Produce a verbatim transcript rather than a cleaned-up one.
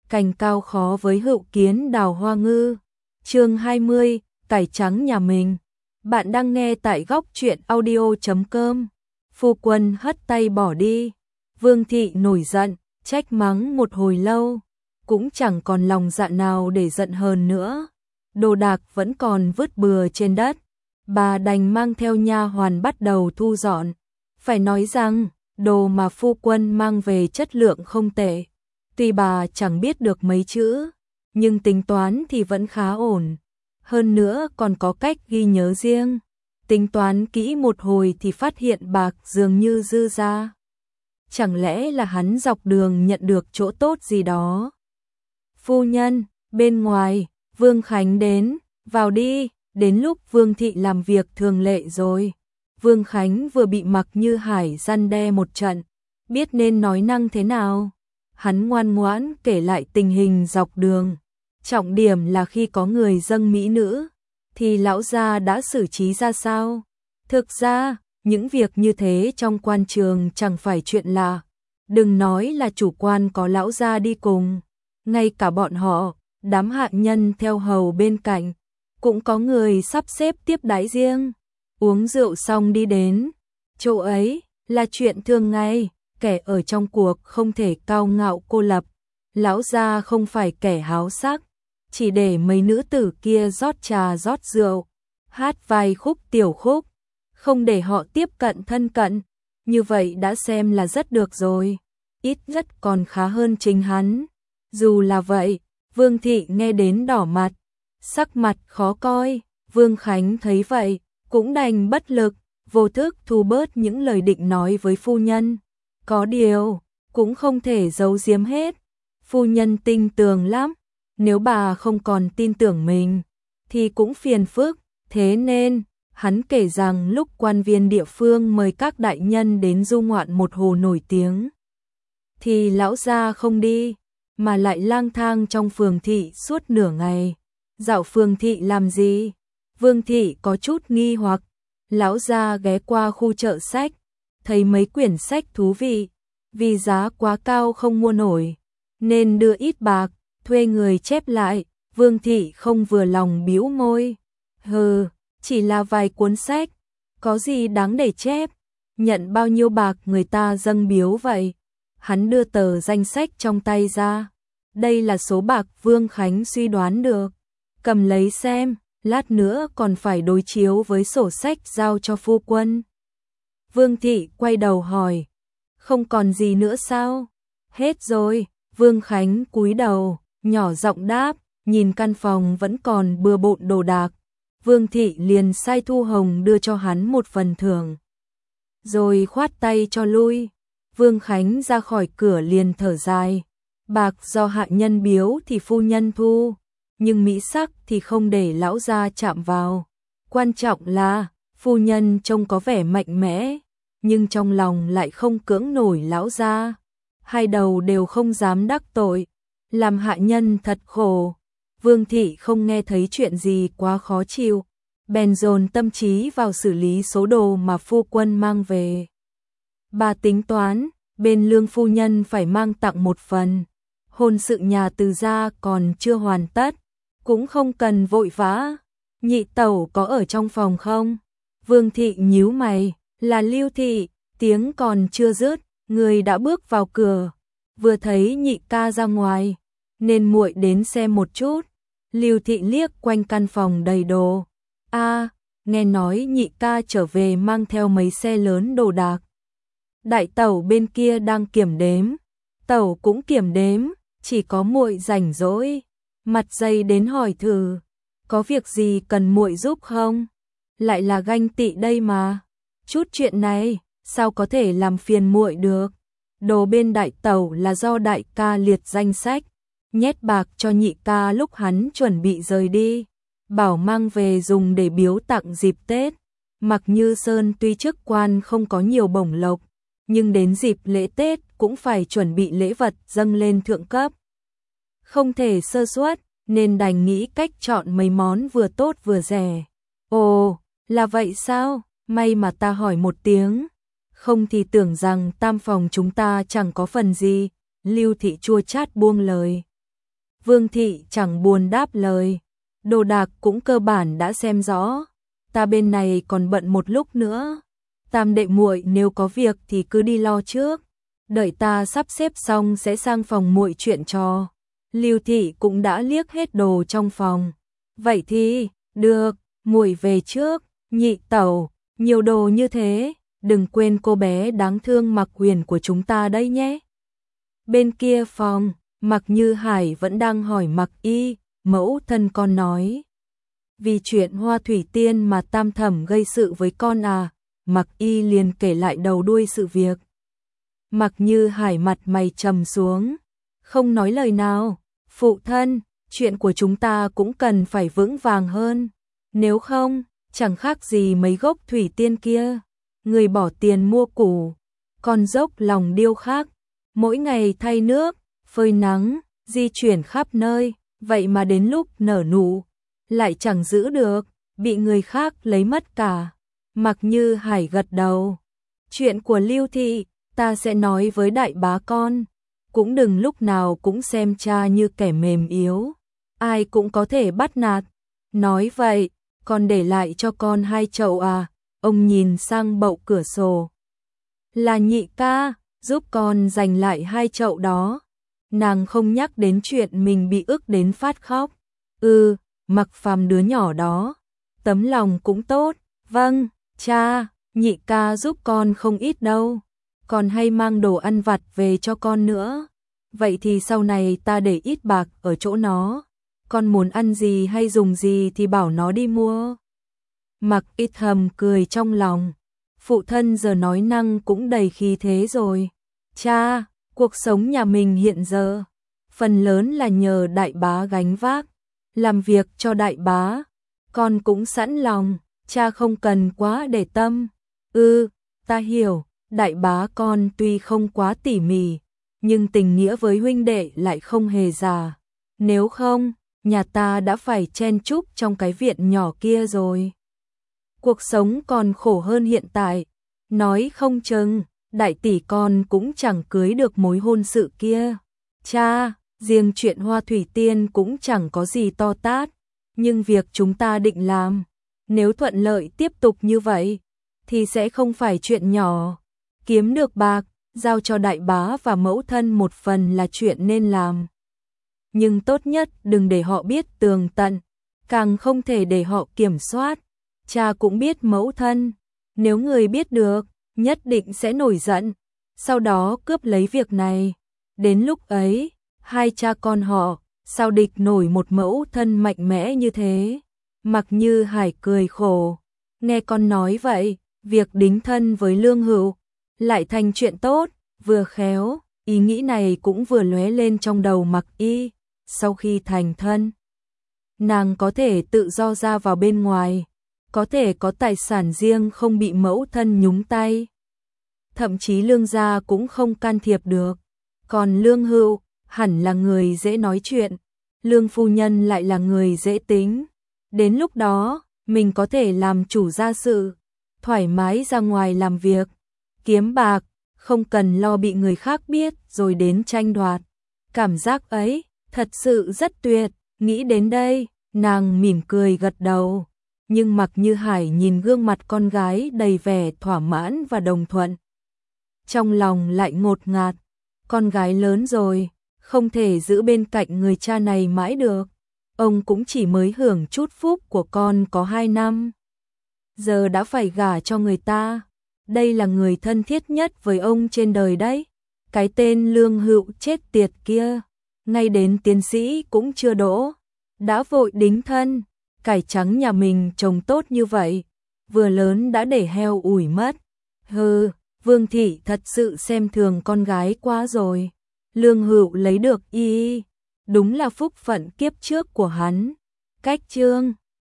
cành cao khó với hữu kiến đào hoa ngư. Chương hai mươi, cải trắng nhà mình. Bạn đang nghe tại góc truyện audio chấm com. Phu quân hất tay bỏ đi. Vương thị nổi giận, trách mắng một hồi lâu, cũng chẳng còn lòng dạ nào để giận hờn nữa. Đồ đạc vẫn còn vứt bừa trên đất, bà đành mang theo nha hoàn bắt đầu thu dọn. Phải nói rằng, đồ mà phu quân mang về chất lượng không tệ. Tuy bà chẳng biết được mấy chữ, nhưng tính toán thì vẫn khá ổn. Hơn nữa còn có cách ghi nhớ riêng. Tính toán kỹ một hồi thì phát hiện bạc dường như dư ra. Chẳng lẽ là hắn dọc đường nhận được chỗ tốt gì đó? Phu nhân, bên ngoài, Vương Khánh đến, vào đi, đến lúc Vương thị làm việc thường lệ rồi. Vương Khánh vừa bị Mạc Như Hải răn đe một trận, biết nên nói năng thế nào. Hắn ngoan ngoãn kể lại tình hình dọc đường. Trọng điểm là khi có người dâng mỹ nữ, thì lão gia đã xử trí ra sao? Thực ra, những việc như thế trong quan trường chẳng phải chuyện lạ. Đừng nói là chủ quan có lão gia đi cùng, ngay cả bọn họ, đám hạ nhân theo hầu bên cạnh, cũng có người sắp xếp tiếp đãi riêng. Uống rượu xong đi đến chỗ ấy là chuyện thường ngày, kẻ ở trong cuộc không thể cao ngạo cô lập. Lão gia không phải kẻ háo sắc, chỉ để mấy nữ tử kia rót trà rót rượu, hát vài khúc tiểu khúc, không để họ tiếp cận thân cận, như vậy đã xem là rất được rồi, ít nhất còn khá hơn chính hắn. Dù là vậy, Vương thị nghe đến đỏ mặt, sắc mặt khó coi. Vương Khánh thấy vậy, cũng đành bất lực, vô thức thu bớt những lời định nói với phu nhân. Có điều, cũng không thể giấu giếm hết. Phu nhân tinh tường lắm, nếu bà không còn tin tưởng mình, thì cũng phiền phức. Thế nên, hắn kể rằng lúc quan viên địa phương mời các đại nhân đến du ngoạn một hồ nổi tiếng, thì lão gia không đi, mà lại lang thang trong phường thị suốt nửa ngày. Dạo phường thị làm gì? Vương thị có chút nghi hoặc. Lão gia ghé qua khu chợ sách, thấy mấy quyển sách thú vị, vì giá quá cao không mua nổi, nên đưa ít bạc, thuê người chép lại. Vương thị không vừa lòng bĩu môi. Hừ, chỉ là vài cuốn sách, có gì đáng để chép, nhận bao nhiêu bạc người ta dâng biếu vậy? Hắn đưa tờ danh sách trong tay ra. Đây là số bạc Vương Khánh suy đoán được. Cầm lấy xem, lát nữa còn phải đối chiếu với sổ sách giao cho phu quân. Vương thị quay đầu hỏi, không còn gì nữa sao? Hết rồi. Vương Khánh cúi đầu, nhỏ giọng đáp, nhìn căn phòng vẫn còn bừa bộn đồ đạc. Vương thị liền sai Thu Hồng đưa cho hắn một phần thưởng, rồi khoát tay cho lui. Vương Khánh ra khỏi cửa liền thở dài. Bạc do hạ nhân biếu thì phu nhân thu, nhưng mỹ sắc thì không để lão gia chạm vào. Quan trọng là, phu nhân trông có vẻ mạnh mẽ, nhưng trong lòng lại không cưỡng nổi lão gia. Hai đầu đều không dám đắc tội, làm hạ nhân thật khổ. Vương thị không nghe thấy chuyện gì quá khó chịu, bèn dồn tâm trí vào xử lý số đồ mà phu quân mang về. Bà tính toán, bên Lương phu nhân phải mang tặng một phần. Hôn sự nhà Từ gia còn chưa hoàn tất, cũng không cần vội vã. Nhị tẩu có ở trong phòng không? Vương thị nhíu mày. Là Lưu thị. Tiếng còn chưa dứt, người đã bước vào cửa. Vừa thấy nhị ca ra ngoài, nên muội đến xem một chút. Lưu thị liếc quanh căn phòng đầy đồ. A, nghe nói nhị ca trở về mang theo mấy xe lớn đồ đạc. Đại tẩu bên kia đang kiểm đếm. Tẩu cũng kiểm đếm, chỉ có muội rảnh rỗi, mặt dày đến hỏi thử, có việc gì cần muội giúp không? Lại là ganh tị đây mà. Chút chuyện này, sao có thể làm phiền muội được? Đồ bên đại tẩu là do đại ca liệt danh sách, nhét bạc cho nhị ca lúc hắn chuẩn bị rời đi, bảo mang về dùng để biếu tặng dịp Tết. Mạc Như Sơn tuy chức quan không có nhiều bổng lộc, nhưng đến dịp lễ Tết cũng phải chuẩn bị lễ vật dâng lên thượng cấp. Không thể sơ suất, nên đành nghĩ cách chọn mấy món vừa tốt vừa rẻ. Ồ, là vậy sao? May mà ta hỏi một tiếng, không thì tưởng rằng tam phòng chúng ta chẳng có phần gì. Lưu thị chua chát buông lời. Vương thị chẳng buồn đáp lời. Đồ đạc cũng cơ bản đã xem rõ. Ta bên này còn bận một lúc nữa. Tam đệ muội nếu có việc thì cứ đi lo trước. Đợi ta sắp xếp xong sẽ sang phòng muội chuyện trò. Lưu thị cũng đã liếc hết đồ trong phòng. Vậy thì, được, muội về trước. Nhị tẩu, nhiều đồ như thế, đừng quên cô bé đáng thương Mạc Huyền của chúng ta đây nhé. Bên kia phòng, Mạc Như Hải vẫn đang hỏi Mạc Y, mẫu thân con nói. Vì chuyện Hoa Thủy Tiên mà Tam Thẩm gây sự với con à, Mạc Y liền kể lại đầu đuôi sự việc. Mạc Như Hải mặt mày trầm xuống, không nói lời nào. Phụ thân, chuyện của chúng ta cũng cần phải vững vàng hơn. Nếu không, chẳng khác gì mấy gốc thủy tiên kia. Người bỏ tiền mua củ, còn dốc lòng điêu khắc. Mỗi ngày thay nước, phơi nắng, di chuyển khắp nơi. Vậy mà đến lúc nở nụ, lại chẳng giữ được, bị người khác lấy mất cả. Mạc Như Hải gật đầu. Chuyện của Lưu thị, ta sẽ nói với đại bá con. Cũng đừng lúc nào cũng xem cha như kẻ mềm yếu. Ai cũng có thể bắt nạt. Nói vậy, con để lại cho con hai chậu à? Ông nhìn sang bậu cửa sổ. Là nhị ca, giúp con giành lại hai chậu đó. Nàng không nhắc đến chuyện mình bị ức đến phát khóc. Ừ, Mặc Phàm đứa nhỏ đó, tấm lòng cũng tốt. Vâng, cha, nhị ca giúp con không ít đâu. Còn hay mang đồ ăn vặt về cho con nữa. Vậy thì sau này ta để ít bạc ở chỗ nó. Con muốn ăn gì hay dùng gì thì bảo nó đi mua. Mặc Ít thầm cười trong lòng. Phụ thân giờ nói năng cũng đầy khí thế rồi. Cha, cuộc sống nhà mình hiện giờ, phần lớn là nhờ đại bá gánh vác. Làm việc cho đại bá, con cũng sẵn lòng, cha không cần quá để tâm. Ừ, ta hiểu, đại bá con tuy không quá tỉ mỉ, nhưng tình nghĩa với huynh đệ lại không hề già. Nếu không, nhà ta đã phải chen chúc trong cái viện nhỏ kia rồi. Cuộc sống còn khổ hơn hiện tại. Nói không chừng, đại tỷ con cũng chẳng cưới được mối hôn sự kia. Cha, riêng chuyện Hoa Thủy Tiên cũng chẳng có gì to tát. Nhưng việc chúng ta định làm, nếu thuận lợi tiếp tục như vậy, thì sẽ không phải chuyện nhỏ. Kiếm được bạc, giao cho đại bá và mẫu thân một phần là chuyện nên làm. Nhưng tốt nhất đừng để họ biết tường tận, càng không thể để họ kiểm soát. Cha cũng biết mẫu thân, nếu người biết được, nhất định sẽ nổi giận, sau đó cướp lấy việc này. Đến lúc ấy, hai cha con họ, sao địch nổi một mẫu thân mạnh mẽ như thế? Mặc Như Hải cười khổ, nghe con nói vậy, việc đính thân với Lương Hữu lại thành chuyện tốt, vừa khéo, ý nghĩ này cũng vừa lóe lên trong đầu Mặc Y. Sau khi thành thân, nàng có thể tự do ra vào bên ngoài, có thể có tài sản riêng không bị mẫu thân nhúng tay. Thậm chí Lương gia cũng không can thiệp được. Còn Lương Hữu hẳn là người dễ nói chuyện, Lương phu nhân lại là người dễ tính. Đến lúc đó, mình có thể làm chủ gia sự, thoải mái ra ngoài làm việc, kiếm bạc, không cần lo bị người khác biết rồi đến tranh đoạt. Cảm giác ấy, thật sự rất tuyệt. Nghĩ đến đây, nàng mỉm cười gật đầu. Nhưng Mặc Như Hải nhìn gương mặt con gái đầy vẻ thỏa mãn và đồng thuận, trong lòng lại ngột ngạt. Con gái lớn rồi, không thể giữ bên cạnh người cha này mãi được. Ông cũng chỉ mới hưởng chút phúc của con có hai năm, giờ đã phải gả cho người ta. Đây là người thân thiết nhất với ông trên đời đấy. Cái tên Lương Hữu chết tiệt kia, ngay đến tiến sĩ cũng chưa đỗ, đã vội đính thân. Cải trắng nhà mình trồng tốt như vậy, vừa lớn đã để heo ủi mất. Hừ, Vương thị thật sự xem thường con gái quá rồi. Lương Hữu lấy được y, đúng là phúc phận kiếp trước của hắn. Cách chương